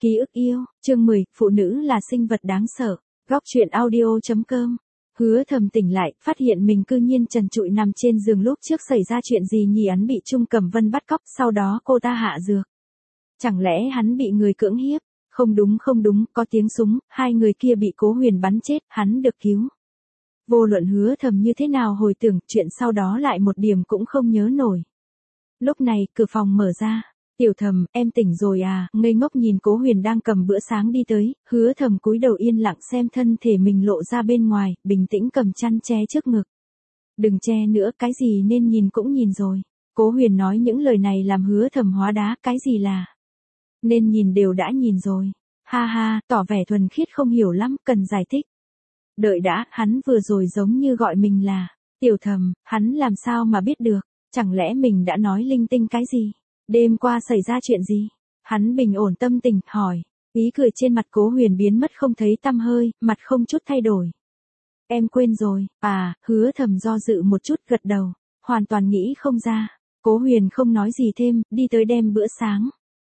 Ký ức yêu, chương 10, phụ nữ là sinh vật đáng sợ. Góc truyện audio.com. Hứa Thầm tỉnh lại, phát hiện mình cư nhiên trần trụi nằm trên giường. Lúc trước xảy ra chuyện gì nhỉ? Hắn bị Trung Cẩm Vân bắt cóc, sau đó cô ta hạ dược. Chẳng lẽ hắn bị người cưỡng hiếp? Không đúng, có tiếng súng, hai người kia bị Cố Huyền bắn chết, hắn được cứu. Vô luận Hứa Thầm như thế nào hồi tưởng, chuyện sau đó lại một điểm cũng không nhớ nổi. Lúc này, cửa phòng mở ra. Tiểu Thầm, em tỉnh rồi à? Ngây ngốc nhìn Cố Huyền đang cầm bữa sáng đi tới, Hứa Thầm cúi đầu yên lặng xem thân thể mình lộ ra bên ngoài, bình tĩnh cầm chăn che trước ngực. Đừng che nữa, cái gì nên nhìn cũng nhìn rồi. Cố Huyền nói những lời này làm Hứa Thầm hóa đá, cái gì là nên nhìn đều đã nhìn rồi. Ha ha, tỏ vẻ thuần khiết không hiểu lắm, cần giải thích. Đợi đã, hắn vừa rồi giống như gọi mình là Tiểu Thầm, hắn làm sao mà biết được? Chẳng lẽ mình đã nói linh tinh cái gì? Đêm qua xảy ra chuyện gì? Hắn bình ổn tâm tình, hỏi. Ý cười trên mặt Cố Huyền biến mất không thấy tăm hơi, mặt không chút thay đổi. Em quên rồi, à? Hứa Thầm do dự một chút, gật đầu. Hoàn toàn nghĩ không ra. Cố Huyền không nói gì thêm, đi tới đem bữa sáng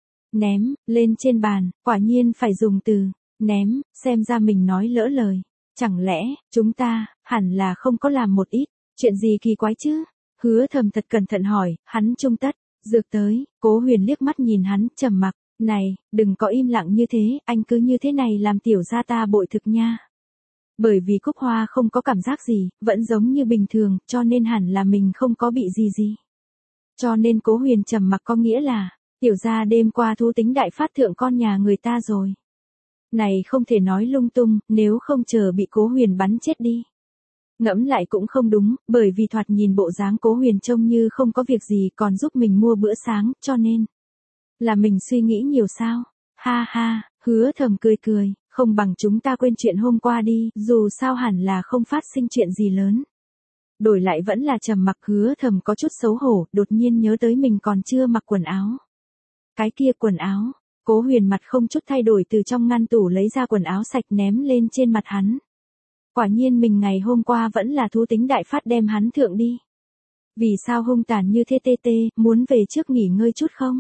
ném lên trên bàn, quả nhiên phải dùng từ ném, xem ra mình nói lỡ lời. Chẳng lẽ chúng ta hẳn là không có làm một ít chuyện gì kỳ quái chứ? Hứa Thầm thật cẩn thận hỏi. Hắn trung tất dược tới. Cố Huyền liếc mắt nhìn hắn, trầm mặc. Này, đừng có im lặng như thế, anh cứ như thế này làm tiểu gia ta bội thực nha. Bởi vì Cúc Hoa không có cảm giác gì, vẫn giống như bình thường, cho nên hẳn là mình không có bị gì. Cho nên Cố Huyền trầm mặc có nghĩa là, tiểu gia đêm qua thú tính đại phát thượng con nhà người ta rồi. Này không thể nói lung tung, nếu không chờ bị Cố Huyền bắn chết đi. Ngẫm lại cũng không đúng, bởi vì thoạt nhìn bộ dáng Cố Huyền trông như không có việc gì còn giúp mình mua bữa sáng, cho nên là mình suy nghĩ nhiều sao? Ha ha, Hứa Thầm cười, không bằng chúng ta quên chuyện hôm qua đi, dù sao hẳn là không phát sinh chuyện gì lớn. Đổi lại vẫn là trầm mặc. Hứa Thầm có chút xấu hổ, đột nhiên nhớ tới mình còn chưa mặc quần áo. Cái kia quần áo. Cố Huyền mặt không chút thay đổi từ trong ngăn tủ lấy ra quần áo sạch ném lên trên mặt hắn. Quả nhiên mình ngày hôm qua vẫn là thú tính đại phát đem hắn thượng đi. Vì sao hung tàn như thế tê, muốn về trước nghỉ ngơi chút không?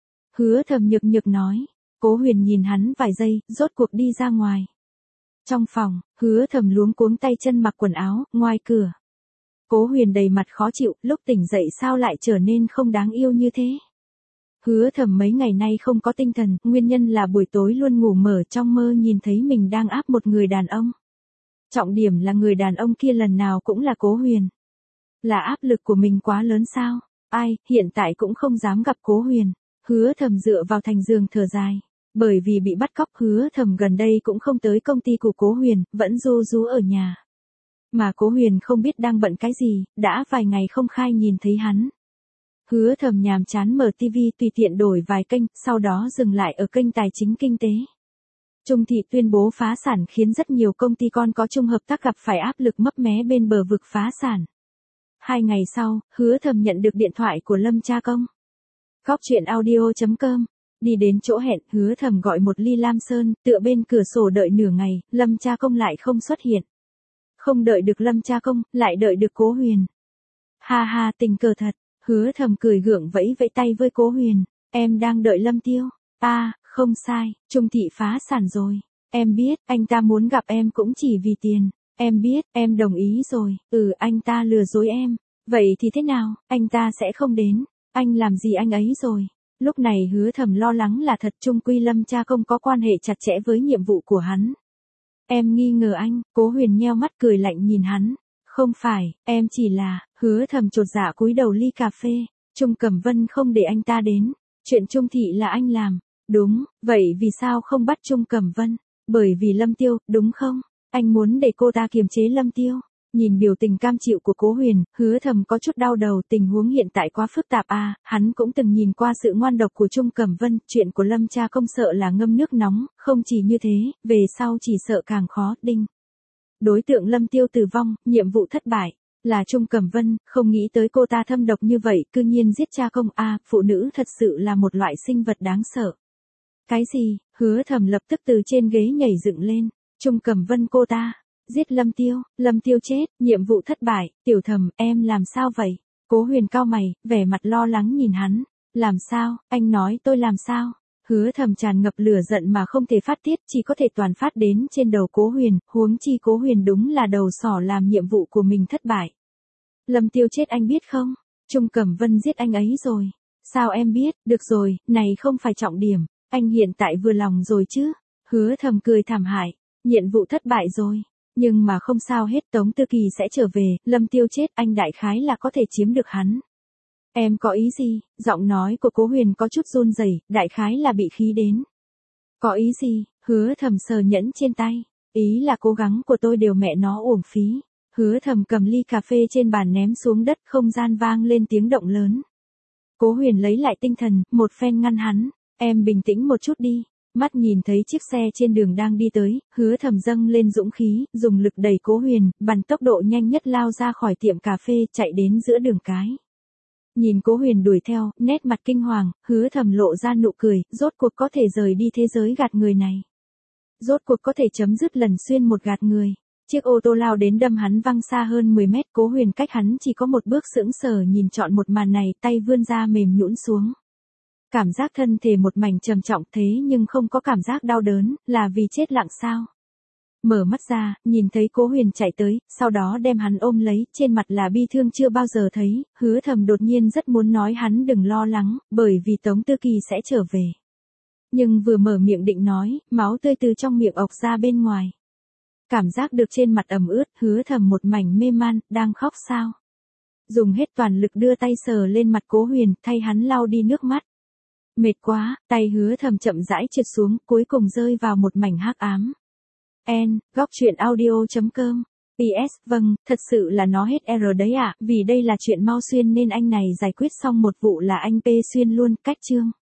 Hứa Thầm nhược nói. Cố Huyền nhìn hắn vài giây, rốt cuộc đi ra ngoài. Trong phòng, Hứa Thầm luống cuống tay chân mặc quần áo, ngoài cửa. Cố Huyền đầy mặt khó chịu, lúc tỉnh dậy sao lại trở nên không đáng yêu như thế? Hứa Thầm mấy ngày nay không có tinh thần, nguyên nhân là buổi tối luôn ngủ mở, trong mơ nhìn thấy mình đang áp một người đàn ông. Trọng điểm là người đàn ông kia lần nào cũng là Cố Huyền. Là áp lực của mình quá lớn sao? Ai, hiện tại cũng không dám gặp Cố Huyền. Hứa Thầm dựa vào thành giường thở dài. Bởi vì bị bắt cóc, Hứa Thầm gần đây cũng không tới công ty của Cố Huyền, vẫn ru rú ở nhà. Mà Cố Huyền không biết đang bận cái gì, đã vài ngày không khai nhìn thấy hắn. Hứa Thầm nhàm chán mở tivi tùy tiện đổi vài kênh, sau đó dừng lại ở kênh tài chính kinh tế. Trung thị tuyên bố phá sản khiến rất nhiều công ty con có chung hợp tác gặp phải áp lực mấp mé bên bờ vực phá sản. 2 ngày sau, Hứa Thầm nhận được điện thoại của Lâm Cha Công. Góc truyện audio.com. Đi đến chỗ hẹn, Hứa Thầm gọi một ly lam sơn, tựa bên cửa sổ đợi nửa ngày, Lâm Cha Công lại không xuất hiện. Không đợi được Lâm Cha Công, lại đợi được Cố Huyền. Ha ha, tình cờ thật. Hứa Thầm cười gượng vẫy tay với Cố Huyền. Em đang đợi Lâm Tiêu. Không sai, Trung thị phá sản rồi. Em biết, anh ta muốn gặp em cũng chỉ vì tiền. Em biết, em đồng ý rồi. Anh ta lừa dối em. Vậy thì thế nào, anh ta sẽ không đến. Anh làm gì anh ấy rồi? Lúc này Hứa Thầm lo lắng là thật, chung quy Lâm Cha Công có quan hệ chặt chẽ với nhiệm vụ của hắn. Em nghi ngờ anh. Cố Huyền nheo mắt cười lạnh nhìn hắn. Không phải, em chỉ là. Hứa Thầm chột dạ cúi đầu ly cà phê. Trung Cẩm Vân không để anh ta đến. Chuyện Trung thị là anh làm. Đúng, vậy vì sao không bắt Trung Cẩm Vân? Bởi vì Lâm Tiêu, đúng không? Anh muốn để cô ta kiềm chế Lâm Tiêu. Nhìn biểu tình cam chịu của Cố Huyền, Hứa Thầm có chút đau đầu, tình huống hiện tại quá phức tạp à, hắn cũng từng nhìn qua sự ngoan độc của Trung Cẩm Vân, chuyện của Lâm Cha Công sợ là ngâm nước nóng, không chỉ như thế, về sau chỉ sợ càng khó, đinh. Đối tượng Lâm Tiêu tử vong, nhiệm vụ thất bại, là Trung Cẩm Vân, không nghĩ tới cô ta thâm độc như vậy, cư nhiên giết cha công à, phụ nữ thật sự là một loại sinh vật đáng sợ. Cái gì? Hứa Thầm lập tức từ trên ghế nhảy dựng lên. Trung Cẩm Vân cô ta giết Lâm Tiêu chết, nhiệm vụ thất bại. Tiểu Thầm, em làm sao vậy? Cố Huyền cau mày, vẻ mặt lo lắng nhìn hắn. Làm sao? Anh nói tôi làm sao? Hứa Thầm tràn ngập lửa giận mà không thể phát tiết, chỉ có thể toàn phát đến trên đầu Cố Huyền, huống chi Cố Huyền đúng là đầu sỏ làm nhiệm vụ của mình thất bại. Lâm Tiêu chết anh biết không? Trung Cẩm Vân giết anh ấy rồi. Sao em biết? Được rồi, này không phải trọng điểm. Anh hiện tại vừa lòng rồi chứ? Hứa Thầm cười thảm hại. Nhiệm vụ thất bại rồi. Nhưng mà không sao hết, Tống Tư Kỳ sẽ trở về, Lâm Tiêu chết, anh đại khái là có thể chiếm được hắn. Em có ý gì? Giọng nói của Cố Huyền có chút run rẩy, đại khái là bị khí đến. Có ý gì? Hứa Thầm sờ nhẫn trên tay. Ý là cố gắng của tôi đều mẹ nó uổng phí. Hứa Thầm cầm ly cà phê trên bàn ném xuống đất, không gian vang lên tiếng động lớn. Cố Huyền lấy lại tinh thần, một phen ngăn hắn. Em bình tĩnh một chút đi. Mắt nhìn thấy chiếc xe trên đường đang đi tới, Hứa Thầm dâng lên dũng khí, dùng lực đẩy Cố Huyền, bằng tốc độ nhanh nhất lao ra khỏi tiệm cà phê, chạy đến giữa đường cái. Nhìn Cố Huyền đuổi theo, nét mặt kinh hoàng, Hứa Thầm lộ ra nụ cười, rốt cuộc có thể rời đi thế giới gạt người này. Rốt cuộc có thể chấm dứt lần xuyên một gạt người. Chiếc ô tô lao đến đâm hắn văng xa hơn 10 mét, Cố Huyền cách hắn chỉ có một bước, sững sờ nhìn trọn một màn này, tay vươn ra mềm nhũn xuống. Cảm giác thân thể một mảnh trầm trọng thế nhưng không có cảm giác đau đớn, là vì chết lặng sao? Mở mắt ra, nhìn thấy Cố Huyền chạy tới, sau đó đem hắn ôm lấy, trên mặt là bi thương chưa bao giờ thấy, Hứa Thầm đột nhiên rất muốn nói hắn đừng lo lắng, bởi vì Tống Tư Kỳ sẽ trở về. Nhưng vừa mở miệng định nói, máu tươi từ trong miệng ọc ra bên ngoài. Cảm giác được trên mặt ẩm ướt, Hứa Thầm một mảnh mê man, đang khóc sao? Dùng hết toàn lực đưa tay sờ lên mặt Cố Huyền, thay hắn lau đi nước mắt. Mệt quá, tay Hứa Thầm chậm rãi trượt xuống, cuối cùng rơi vào một mảnh hắc ám. Góc truyện audio.com. PS, vâng, thật sự là nó hết R đấy ạ, vì đây là chuyện Mao Xuyên nên anh này giải quyết xong một vụ là anh P Xuyên luôn, cách chương.